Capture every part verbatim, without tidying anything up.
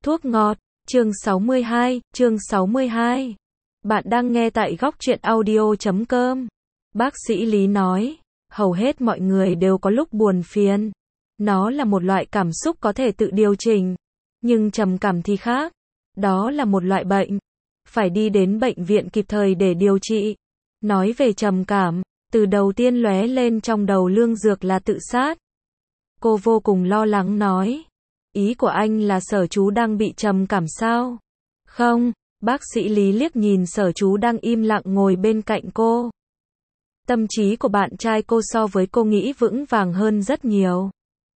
Thuốc ngọt, chương sáu mươi hai, chương sáu mươi hai. Bạn đang nghe tại góc truyện audio chấm com. Bác sĩ Lý nói, hầu hết mọi người đều có lúc buồn phiền. Nó là một loại cảm xúc có thể tự điều chỉnh. Nhưng trầm cảm thì khác. Đó là một loại bệnh. Phải đi đến bệnh viện kịp thời để điều trị. Nói về trầm cảm, từ đầu tiên lóe lên trong đầu Lương Dược là tự sát. Cô vô cùng lo lắng nói. Ý của anh là Sở chú đang bị trầm cảm sao? Không, bác sĩ Lý liếc nhìn Sở chú đang im lặng ngồi bên cạnh cô. Tâm trí của bạn trai cô so với cô nghĩ vững vàng hơn rất nhiều.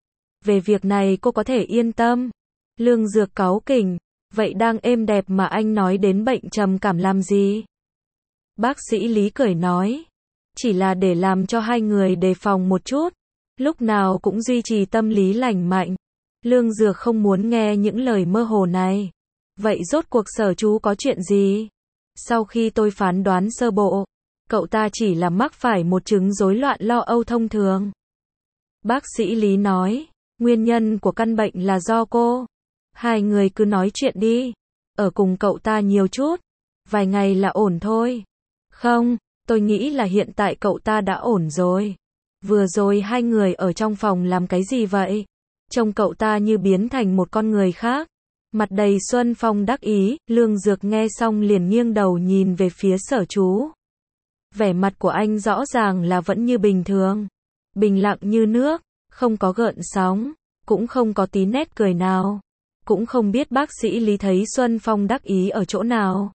Về việc này cô có thể yên tâm. Lương Dược cáu kỉnh, vậy đang êm đẹp mà anh nói đến bệnh trầm cảm làm gì? Bác sĩ Lý cười nói, chỉ là để làm cho hai người đề phòng một chút, lúc nào cũng duy trì tâm lý lành mạnh. Lương Dược không muốn nghe những lời mơ hồ này. Vậy rốt cuộc Sở chú có chuyện gì? Sau khi tôi phán đoán sơ bộ, cậu ta chỉ là mắc phải một chứng rối loạn lo âu thông thường. Bác sĩ Lý nói, nguyên nhân của căn bệnh là do cô. Hai người cứ nói chuyện đi. Ở cùng cậu ta nhiều chút. Vài ngày là ổn thôi. Không, tôi nghĩ là hiện tại cậu ta đã ổn rồi. Vừa rồi hai người ở trong phòng làm cái gì vậy? Trông cậu ta như biến thành một con người khác. Mặt đầy xuân phong đắc ý, Lương Dược nghe xong liền nghiêng đầu nhìn về phía Sở chú. Vẻ mặt của anh rõ ràng là vẫn như bình thường. Bình lặng như nước, không có gợn sóng, cũng không có tí nét cười nào. Cũng không biết bác sĩ Lý thấy xuân phong đắc ý ở chỗ nào.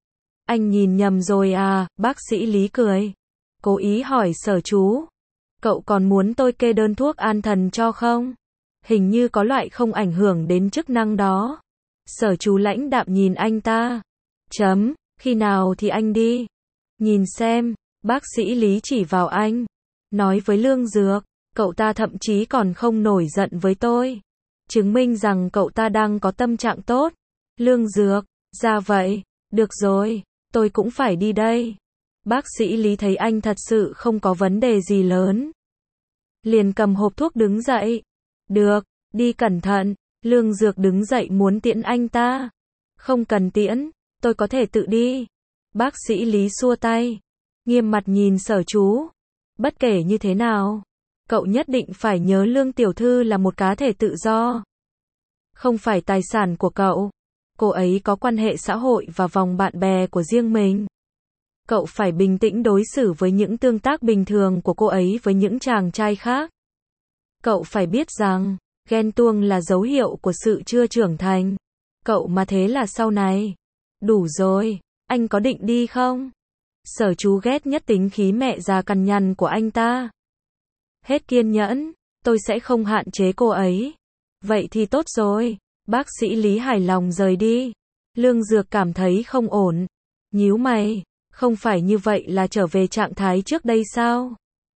Anh nhìn nhầm rồi à, bác sĩ Lý cười. Cố ý hỏi Sở chú. Cậu còn muốn tôi kê đơn thuốc an thần cho không? Hình như có loại không ảnh hưởng đến chức năng đó. Sở chú lãnh đạm nhìn anh ta. Chấm, khi nào thì anh đi. Nhìn xem, bác sĩ Lý chỉ vào anh. Nói với Lương Dược, cậu ta thậm chí còn không nổi giận với tôi. Chứng minh rằng cậu ta đang có tâm trạng tốt. Lương Dược, ra vậy, được rồi, tôi cũng phải đi đây. Bác sĩ Lý thấy anh thật sự không có vấn đề gì lớn. Liền cầm hộp thuốc đứng dậy. Được, đi cẩn thận. Lương Dược đứng dậy muốn tiễn anh ta. Không cần tiễn, tôi có thể tự đi. Bác sĩ Lý xua tay. Nghiêm mặt nhìn Sở chú. Bất kể như thế nào, cậu nhất định phải nhớ Lương tiểu thư là một cá thể tự do. Không phải tài sản của cậu. Cô ấy có quan hệ xã hội và vòng bạn bè của riêng mình. Cậu phải bình tĩnh đối xử với những tương tác bình thường của cô ấy với những chàng trai khác. Cậu phải biết rằng, ghen tuông là dấu hiệu của sự chưa trưởng thành. Cậu mà thế là sau này. Đủ rồi, anh có định đi không? Sở chú ghét nhất tính khí mẹ già cằn nhằn của anh ta. Hết kiên nhẫn, tôi sẽ không hạn chế cô ấy. Vậy thì tốt rồi. Bác sĩ Lý hài lòng rời đi. Lương Dược cảm thấy không ổn. Nhíu mày, không phải như vậy là trở về trạng thái trước đây sao?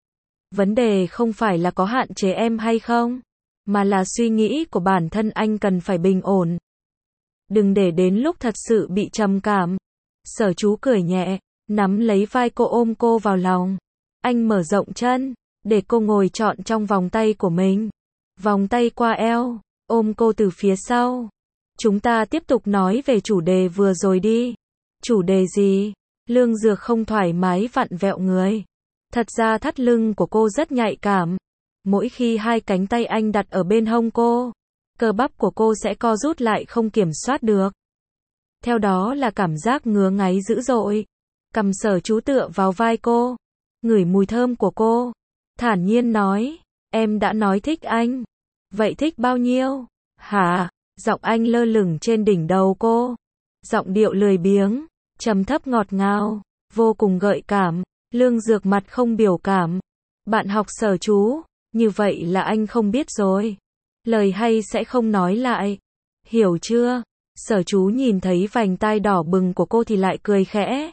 Vấn đề không phải là có hạn chế em hay không, mà là suy nghĩ của bản thân anh cần phải bình ổn. Đừng để đến lúc thật sự bị trầm cảm. Sở chú cười nhẹ, nắm lấy vai cô ôm cô vào lòng. Anh mở rộng chân, để cô ngồi trọn trong vòng tay của mình. Vòng tay qua eo, ôm cô từ phía sau. Chúng ta tiếp tục nói về chủ đề vừa rồi đi. Chủ đề gì? Lương Dược không thoải mái vặn vẹo người. Thật ra thắt lưng của cô rất nhạy cảm. Mỗi khi hai cánh tay anh đặt ở bên hông cô, cơ bắp của cô sẽ co rút lại không kiểm soát được. Theo đó là cảm giác ngứa ngáy dữ dội. Cầm Sở chú tựa vào vai cô, ngửi mùi thơm của cô, thản nhiên nói, em đã nói thích anh. Vậy thích bao nhiêu? Hả? Giọng anh lơ lửng trên đỉnh đầu cô. Giọng điệu lười biếng, trầm thấp ngọt ngào, vô cùng gợi cảm. Lương Dược mặt không biểu cảm. Bạn học Sở chú, như vậy là anh không biết rồi. Lời hay sẽ không nói lại. Hiểu chưa? Sở chú nhìn thấy vành tai đỏ bừng của cô thì lại cười khẽ.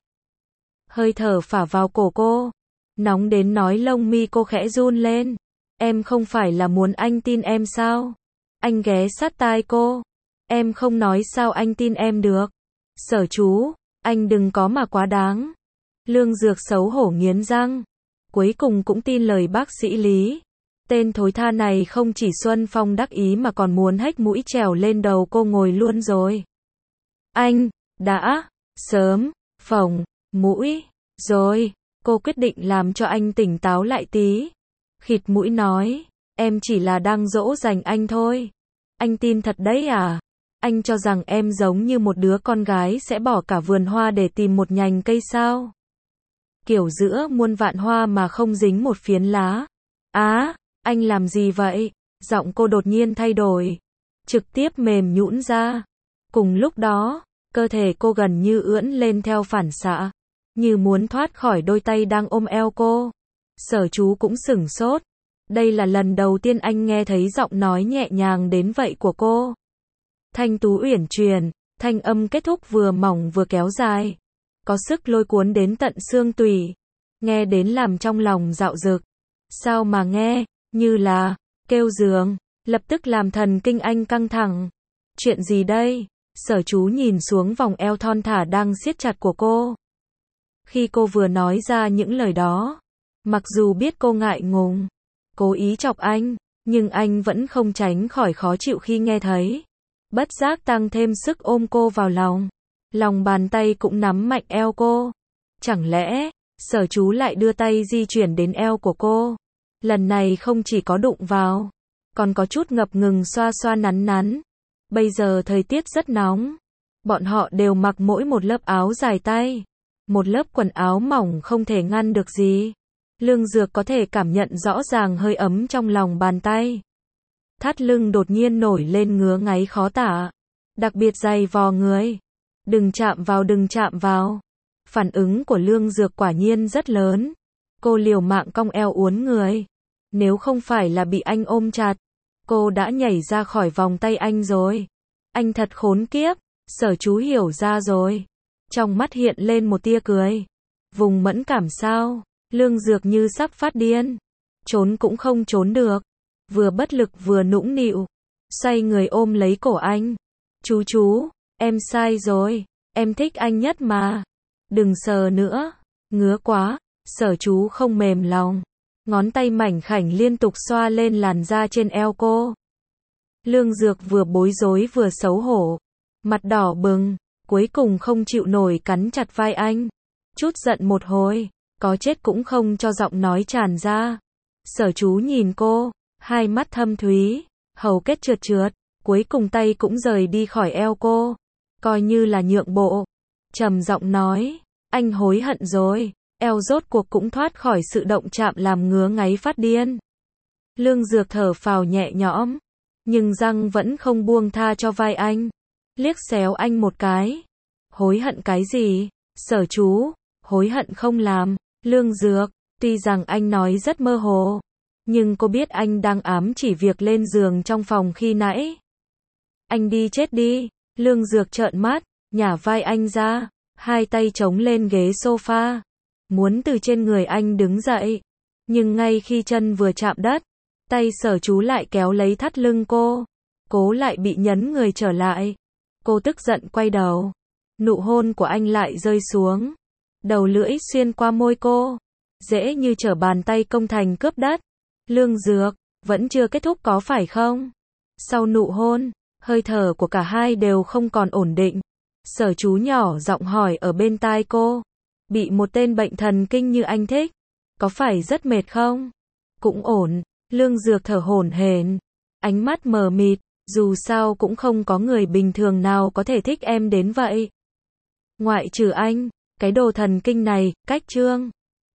Hơi thở phả vào cổ cô. Nóng đến nói lông mi cô khẽ run lên. Em không phải là muốn anh tin em sao? Anh ghé sát tai cô. Em không nói sao anh tin em được. Sở chú, anh đừng có mà quá đáng. Lương Dược xấu hổ nghiến răng. Cuối cùng cũng tin lời bác sĩ Lý. T, tên thối tha này không chỉ Xuân Phong đắc ý mà còn muốn hách mũi trèo lên đầu cô ngồi luôn rồi. Anh, đã, sớm, phồng, mũi, rồi, cô quyết định làm cho anh tỉnh táo lại tí. Khịt mũi nói, em chỉ là đang dỗ dành anh thôi. Anh tin thật đấy à? Anh cho rằng em giống như một đứa con gái sẽ bỏ cả vườn hoa để tìm một nhành cây sao? Kiểu giữa muôn vạn hoa mà không dính một phiến lá. Á, anh làm gì vậy? Giọng cô đột nhiên thay đổi, trực tiếp mềm nhũn ra. Cùng lúc đó, cơ thể cô gần như ưỡn lên theo phản xạ, như muốn thoát khỏi đôi tay đang ôm eo cô. Sở Chú cũng sửng sốt. Đây là lần đầu tiên anh nghe thấy giọng nói nhẹ nhàng đến vậy của cô. Thanh tú uyển chuyển, thanh âm kết thúc vừa mỏng vừa kéo dài, có sức lôi cuốn đến tận xương tủy, nghe đến làm trong lòng dạo dực. Sao mà nghe, như là, kêu giường, lập tức làm thần kinh anh căng thẳng. Chuyện gì đây? Sở Chú nhìn xuống vòng eo thon thả đang siết chặt của cô. Khi cô vừa nói ra những lời đó, mặc dù biết cô ngại ngùng, cố ý chọc anh, nhưng anh vẫn không tránh khỏi khó chịu khi nghe thấy. Bất giác tăng thêm sức ôm cô vào lòng. Lòng bàn tay cũng nắm mạnh eo cô. Chẳng lẽ, Sở Chú lại đưa tay di chuyển đến eo của cô. Lần này không chỉ có đụng vào, còn có chút ngập ngừng xoa xoa nắn nắn. Bây giờ thời tiết rất nóng. Bọn họ đều mặc mỗi một lớp áo dài tay. Một lớp quần áo mỏng không thể ngăn được gì. Lương Dược có thể cảm nhận rõ ràng hơi ấm trong lòng bàn tay. Thắt lưng đột nhiên nổi lên ngứa ngáy khó tả. Đặc biệt dày vò người. Đừng chạm vào, đừng chạm vào. Phản ứng của Lương Dược quả nhiên rất lớn. Cô liều mạng cong eo uốn người. Nếu không phải là bị anh ôm chặt, cô đã nhảy ra khỏi vòng tay anh rồi. Anh thật khốn kiếp. Sở Chú hiểu ra rồi. Trong mắt hiện lên một tia cười. Vùng mẫn cảm sao? Lương Dược như sắp phát điên. Trốn cũng không trốn được. Vừa bất lực vừa nũng nịu. Xoay người ôm lấy cổ anh. Chú chú, em sai rồi. Em thích anh nhất mà. Đừng sờ nữa. Ngứa quá. Sở Chú không mềm lòng. Ngón tay mảnh khảnh liên tục xoa lên làn da trên eo cô. Lương Dược vừa bối rối vừa xấu hổ. Mặt đỏ bừng. Cuối cùng không chịu nổi cắn chặt vai anh. Chút giận một hồi. Có chết cũng không cho giọng nói tràn ra. Sở Chú nhìn cô. Hai mắt thâm thúy. Hầu kết trượt trượt. Cuối cùng tay cũng rời đi khỏi eo cô. Coi như là nhượng bộ. Trầm giọng nói. Anh hối hận rồi. Eo rốt cuộc cũng thoát khỏi sự động chạm làm ngứa ngáy phát điên. Lương Dược thở phào nhẹ nhõm. Nhưng răng vẫn không buông tha cho vai anh. Liếc xéo anh một cái. Hối hận cái gì? Sở Chú. Hối hận không làm. Lương Dược. Tuy rằng anh nói rất mơ hồ. Nhưng cô biết anh đang ám chỉ việc lên giường trong phòng khi nãy. Anh đi chết đi. Lương Dược trợn mắt. Nhả vai anh ra. Hai tay chống lên ghế sofa. Muốn từ trên người anh đứng dậy. Nhưng ngay khi chân vừa chạm đất, tay Sở Chú lại kéo lấy thắt lưng cô. Cố lại bị nhấn người trở lại. Cô tức giận quay đầu. Nụ hôn của anh lại rơi xuống. Đầu lưỡi xuyên qua môi cô. Dễ như trở bàn tay công thành cướp đất. Lương Dược, vẫn chưa kết thúc có phải không? Sau nụ hôn, hơi thở của cả hai đều không còn ổn định. Sở Chú nhỏ giọng hỏi ở bên tai cô. Bị một tên bệnh thần kinh như anh thích, có phải rất mệt không? Cũng ổn. Lương Dược thở hổn hển. Ánh mắt mờ mịt. Dù sao cũng không có người bình thường nào có thể thích em đến vậy. Ngoại trừ anh, cái đồ thần kinh này, cách trương.